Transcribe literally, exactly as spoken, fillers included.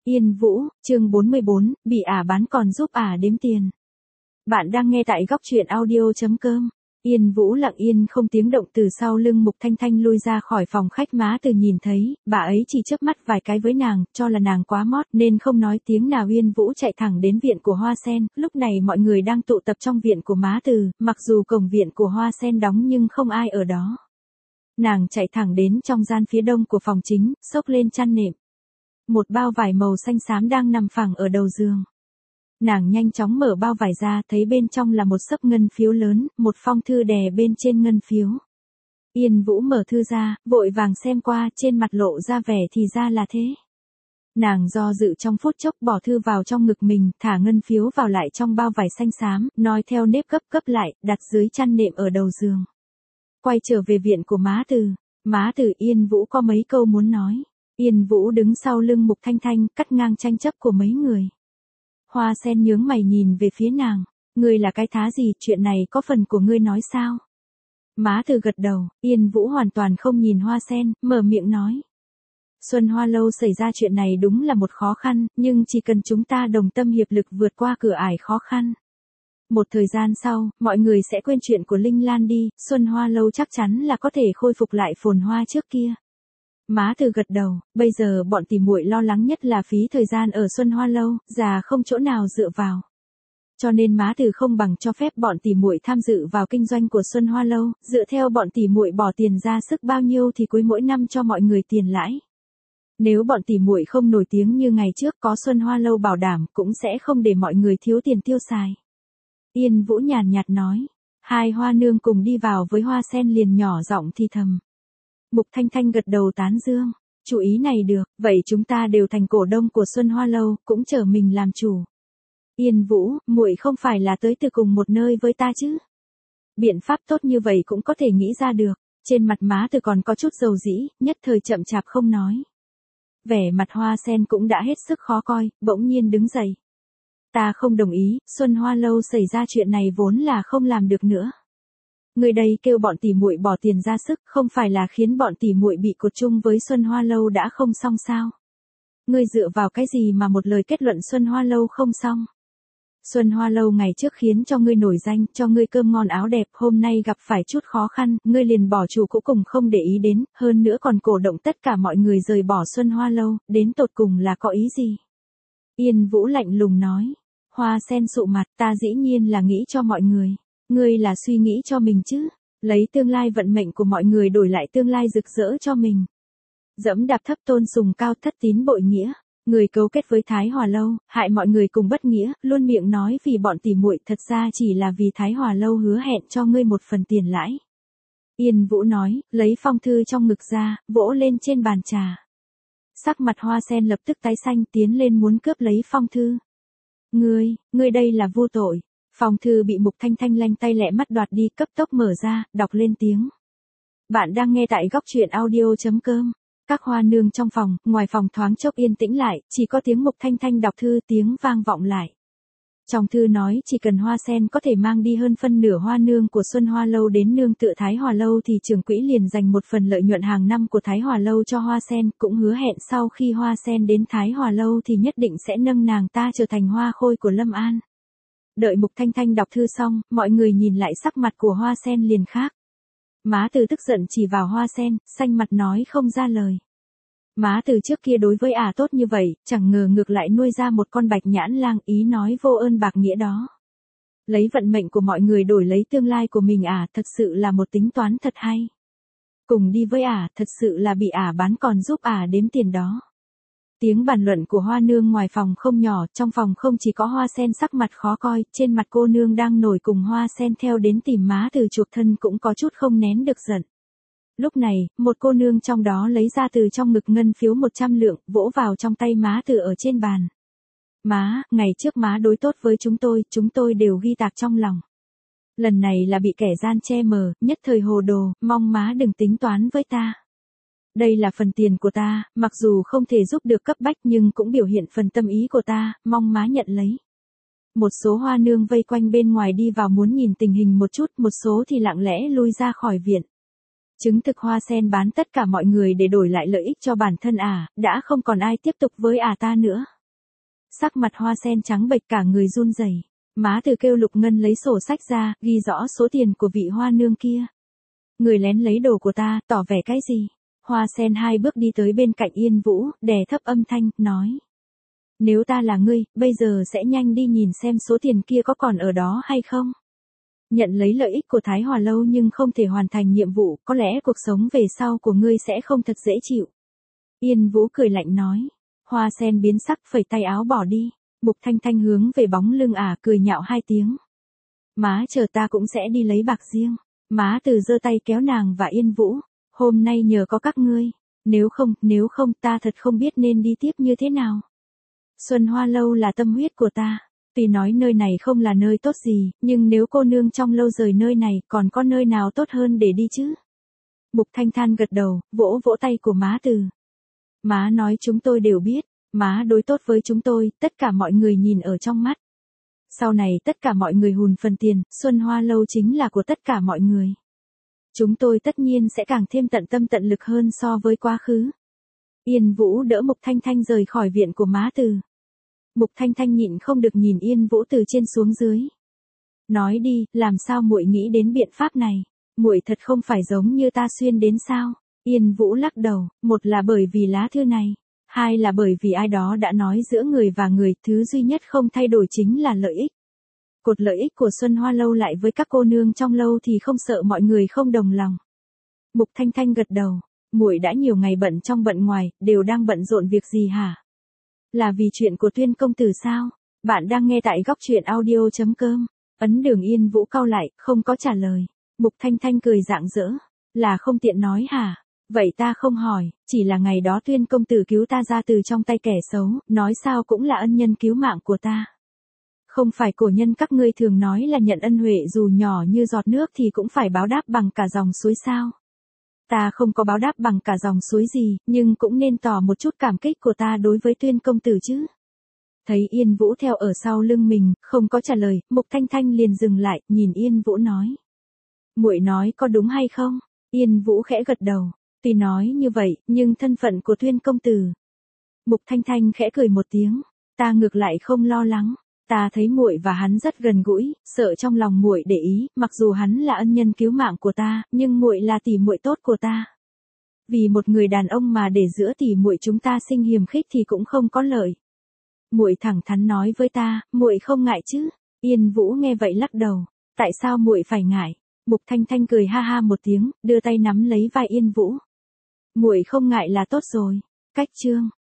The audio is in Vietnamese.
Yên Vũ, chương bốn mươi bốn, bị ả bán còn giúp ả đếm tiền. Bạn đang nghe tại góc truyện audio.com. Yên Vũ lặng yên không tiếng động từ sau lưng Mục Thanh Thanh lui ra khỏi phòng khách. Má Từ nhìn thấy, bà ấy chỉ chớp mắt vài cái với nàng, cho là nàng quá mót nên không nói tiếng nào. Yên Vũ chạy thẳng đến viện của Hoa Sen. Lúc này mọi người đang tụ tập trong viện của Má Từ, mặc dù cổng viện của Hoa Sen đóng nhưng không ai ở đó. Nàng chạy thẳng đến trong gian phía đông của phòng chính, xốc lên chăn nệm. Một bao vải màu xanh xám đang nằm phẳng ở đầu giường. Nàng nhanh chóng mở bao vải ra, thấy bên trong là một xấp ngân phiếu lớn, một phong thư đè bên trên ngân phiếu. Yên Vũ mở thư ra, vội vàng xem qua, trên mặt lộ ra vẻ thì ra là thế. Nàng do dự trong phút chốc bỏ thư vào trong ngực mình, thả ngân phiếu vào lại trong bao vải xanh xám, nói theo nếp gấp gấp lại, đặt dưới chăn nệm ở đầu giường. Quay trở về viện của Má Từ. Má Từ, Yên Vũ có mấy câu muốn nói. Yên Vũ đứng sau lưng Mục Thanh Thanh, cắt ngang tranh chấp của mấy người. Hoa Sen nhướng mày nhìn về phía nàng. Ngươi là cái thá gì, chuyện này có phần của ngươi nói sao? Má Từ gật đầu. Yên Vũ hoàn toàn không nhìn Hoa Sen, mở miệng nói. Xuân Hoa Lâu xảy ra chuyện này đúng là một khó khăn, nhưng chỉ cần chúng ta đồng tâm hiệp lực vượt qua cửa ải khó khăn. Một thời gian sau, mọi người sẽ quên chuyện của Linh Lan đi, Xuân Hoa Lâu chắc chắn là có thể khôi phục lại phồn hoa trước kia. Má Từ gật đầu, bây giờ bọn tỉ muội lo lắng nhất là phí thời gian ở Xuân Hoa Lâu, già không chỗ nào dựa vào. Cho nên Má Từ không bằng cho phép bọn tỉ muội tham dự vào kinh doanh của Xuân Hoa Lâu, dựa theo bọn tỉ muội bỏ tiền ra sức bao nhiêu thì cuối mỗi năm cho mọi người tiền lãi. Nếu bọn tỉ muội không nổi tiếng như ngày trước, có Xuân Hoa Lâu bảo đảm cũng sẽ không để mọi người thiếu tiền tiêu xài. Yên Vũ nhàn nhạt nói. Hai hoa nương cùng đi vào với Hoa Sen liền nhỏ giọng thì thầm. Mục Thanh Thanh gật đầu tán dương. Chủ ý này được, vậy chúng ta đều thành cổ đông của Xuân Hoa Lâu, cũng trở mình làm chủ. Yên Vũ, muội không phải là tới từ cùng một nơi với ta chứ? Biện pháp tốt như vậy cũng có thể nghĩ ra được. Trên mặt Má Từ còn có chút dầu dĩ, nhất thời chậm chạp không nói. Vẻ mặt Hoa Sen cũng đã hết sức khó coi, bỗng nhiên đứng dậy. Ta không đồng ý, Xuân Hoa Lâu xảy ra chuyện này vốn là không làm được nữa. Người đây kêu bọn tỉ muội bỏ tiền ra sức, không phải là khiến bọn tỉ muội bị cột chung với Xuân Hoa Lâu đã không xong sao? Ngươi dựa vào cái gì mà một lời kết luận Xuân Hoa Lâu không xong? Xuân Hoa Lâu ngày trước khiến cho ngươi nổi danh, cho ngươi cơm ngon áo đẹp, hôm nay gặp phải chút khó khăn, ngươi liền bỏ chủ cũ cùng không để ý đến, hơn nữa còn cổ động tất cả mọi người rời bỏ Xuân Hoa Lâu, đến tột cùng là có ý gì? Yên Vũ lạnh lùng nói. Hoa Sen sụ mặt, ta dĩ nhiên là nghĩ cho mọi người. Ngươi là suy nghĩ cho mình chứ. Lấy tương lai vận mệnh của mọi người đổi lại tương lai rực rỡ cho mình. Dẫm đạp thấp tôn sùng cao, thất tín bội nghĩa. Người cấu kết với Thái Hòa Lâu, hại mọi người cùng bất nghĩa, luôn miệng nói vì bọn tỉ muội, thật ra chỉ là vì Thái Hòa Lâu hứa hẹn cho ngươi một phần tiền lãi. Yên Vũ nói, lấy phong thư trong ngực ra, vỗ lên trên bàn trà. Sắc mặt Hoa Sen lập tức tái xanh, tiến lên muốn cướp lấy phong thư. Ngươi, ngươi đây là vô tội. Phong thư bị Mục Thanh Thanh lanh tay lẹ mắt đoạt đi, cấp tốc mở ra, đọc lên tiếng. Bạn đang nghe tại góc truyện audio.com. Các hoa nương trong phòng, ngoài phòng thoáng chốc yên tĩnh lại, chỉ có tiếng Mục Thanh Thanh đọc thư, tiếng vang vọng lại. Trong thư nói chỉ cần Hoa Sen có thể mang đi hơn phân nửa hoa nương của Xuân Hoa Lâu đến nương tựa Thái Hòa Lâu thì trưởng quỹ liền dành một phần lợi nhuận hàng năm của Thái Hòa Lâu cho Hoa Sen, cũng hứa hẹn sau khi Hoa Sen đến Thái Hòa Lâu thì nhất định sẽ nâng nàng ta trở thành hoa khôi của Lâm An. Đợi Mục Thanh Thanh đọc thư xong, mọi người nhìn lại sắc mặt của Hoa Sen liền khác. Má Từ tức giận chỉ vào Hoa Sen, xanh mặt nói không ra lời. Má Từ trước kia đối với ả tốt như vậy, chẳng ngờ ngược lại nuôi ra một con bạch nhãn lang, ý nói vô ơn bạc nghĩa đó. Lấy vận mệnh của mọi người đổi lấy tương lai của mình ả, thật sự là một tính toán thật hay. Cùng đi với ả, thật sự là bị ả bán còn giúp ả đếm tiền đó. Tiếng bàn luận của hoa nương ngoài phòng không nhỏ, trong phòng không chỉ có Hoa Sen sắc mặt khó coi, trên mặt cô nương đang nổi cùng Hoa Sen theo đến tìm Má Từ chuộc thân cũng có chút không nén được giận. Lúc này, một cô nương trong đó lấy ra từ trong ngực ngân phiếu một trăm lượng, vỗ vào trong tay Má Từ ở trên bàn. Má, ngày trước má đối tốt với chúng tôi, chúng tôi đều ghi tạc trong lòng. Lần này là bị kẻ gian che mờ, nhất thời hồ đồ, mong má đừng tính toán với ta. Đây là phần tiền của ta, mặc dù không thể giúp được cấp bách nhưng cũng biểu hiện phần tâm ý của ta, mong má nhận lấy. Một số hoa nương vây quanh bên ngoài đi vào muốn nhìn tình hình một chút, một số thì lặng lẽ lui ra khỏi viện. Chứng thực Hoa Sen bán tất cả mọi người để đổi lại lợi ích cho bản thân ả, đã không còn ai tiếp tục với ả ta nữa. Sắc mặt Hoa Sen trắng bệch cả người run rẩy. Má Từ kêu Lục Ngân lấy sổ sách ra, ghi rõ số tiền của vị hoa nương kia. Người lén lấy đồ của ta, tỏ vẻ cái gì? Hoa Sen hai bước đi tới bên cạnh Yên Vũ, đè thấp âm thanh, nói. Nếu ta là ngươi, bây giờ sẽ nhanh đi nhìn xem số tiền kia có còn ở đó hay không. Nhận lấy lợi ích của Thái Hòa Lâu nhưng không thể hoàn thành nhiệm vụ, có lẽ cuộc sống về sau của ngươi sẽ không thật dễ chịu. Yên Vũ cười lạnh nói. Hoa Sen biến sắc phẩy tay áo bỏ đi. Mục Thanh Thanh hướng về bóng lưng ả cười nhạo hai tiếng. Má chờ ta cũng sẽ đi lấy bạc riêng. Má Từ giơ tay kéo nàng và Yên Vũ. Hôm nay nhờ có các ngươi. Nếu không, nếu không ta thật không biết nên đi tiếp như thế nào. Xuân Hoa Lâu là tâm huyết của ta. Tuy nói nơi này không là nơi tốt gì, nhưng nếu cô nương trong lâu rời nơi này còn có nơi nào tốt hơn để đi chứ? Mục Thanh Than gật đầu, vỗ vỗ tay của má Từ. Má nói chúng tôi đều biết, má đối tốt với chúng tôi, tất cả mọi người nhìn ở trong mắt. Sau này tất cả mọi người hùn phần tiền, Xuân Hoa Lâu chính là của tất cả mọi người. Chúng tôi tất nhiên sẽ càng thêm tận tâm tận lực hơn so với quá khứ. Yên Vũ đỡ Mục Thanh Thanh rời khỏi viện của má Từ. Mục Thanh Thanh nhịn không được nhìn Yên Vũ từ trên xuống dưới. Nói đi, làm sao muội nghĩ đến biện pháp này? Muội thật không phải giống như ta xuyên đến sao? Yên Vũ lắc đầu, một là bởi vì lá thư này, hai là bởi vì ai đó đã nói giữa người và người, thứ duy nhất không thay đổi chính là lợi ích. Cột lợi ích của Xuân Hoa Lâu lại với các cô nương trong lâu thì không sợ mọi người không đồng lòng. Mục Thanh Thanh gật đầu, muội đã nhiều ngày bận trong bận ngoài, đều đang bận rộn việc gì hả? Là vì chuyện của Tuyên công tử sao? Bạn đang nghe tại góc truyện audio chấm com. Ấn Đường Yên Vũ cau lại, không có trả lời. Mục Thanh Thanh cười rạng rỡ. Là không tiện nói hả? Vậy ta không hỏi, chỉ là ngày đó Tuyên công tử cứu ta ra từ trong tay kẻ xấu, nói sao cũng là ân nhân cứu mạng của ta. Không phải cổ nhân các ngươi thường nói là nhận ân huệ dù nhỏ như giọt nước thì cũng phải báo đáp bằng cả dòng suối sao? Ta không có báo đáp bằng cả dòng suối gì, nhưng cũng nên tỏ một chút cảm kích của ta đối với Tuyên công tử chứ. Thấy Yên Vũ theo ở sau lưng mình, không có trả lời, Mục Thanh Thanh liền dừng lại, nhìn Yên Vũ nói. Muội nói có đúng hay không? Yên Vũ khẽ gật đầu. Tuy nói như vậy, nhưng thân phận của Tuyên công tử. Mục Thanh Thanh khẽ cười một tiếng. Ta ngược lại không lo lắng. Ta thấy muội và hắn rất gần gũi, sợ trong lòng muội để ý, mặc dù hắn là ân nhân cứu mạng của ta, nhưng muội là tỷ muội tốt của ta. Vì một người đàn ông mà để giữa tỷ muội chúng ta sinh hiềm khích thì cũng không có lợi. Muội thẳng thắn nói với ta, muội không ngại chứ? Yên Vũ nghe vậy lắc đầu, tại sao muội phải ngại? Mục Thanh Thanh cười ha ha một tiếng, đưa tay nắm lấy vai Yên Vũ. Muội không ngại là tốt rồi. Cách chương